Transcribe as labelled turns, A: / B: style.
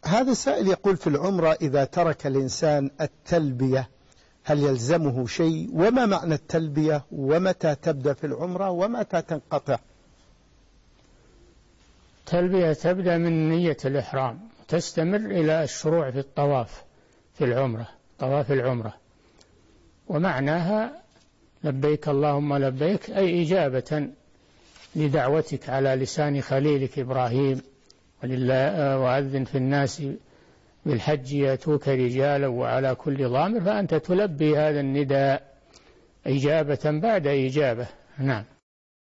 A: هذا السائل يقول: في العمرة إذا ترك الإنسان التلبية هل يلزمه شيء؟ وما معنى التلبية؟ ومتى تبدأ في العمرة ومتى تنقطع؟
B: التلبية تبدأ من نية الإحرام، تستمر إلى الشروع في الطواف في العمرة، طواف العمرة، ومعناها لبيك اللهم لبيك، أي إجابة لدعوتك على لسان خليلك إبراهيم: وأذن في الناس بالحج يأتوك رجالا وعلى كل ضامر، فأنت تلبي هذا النداء إجابة بعد إجابة. نعم.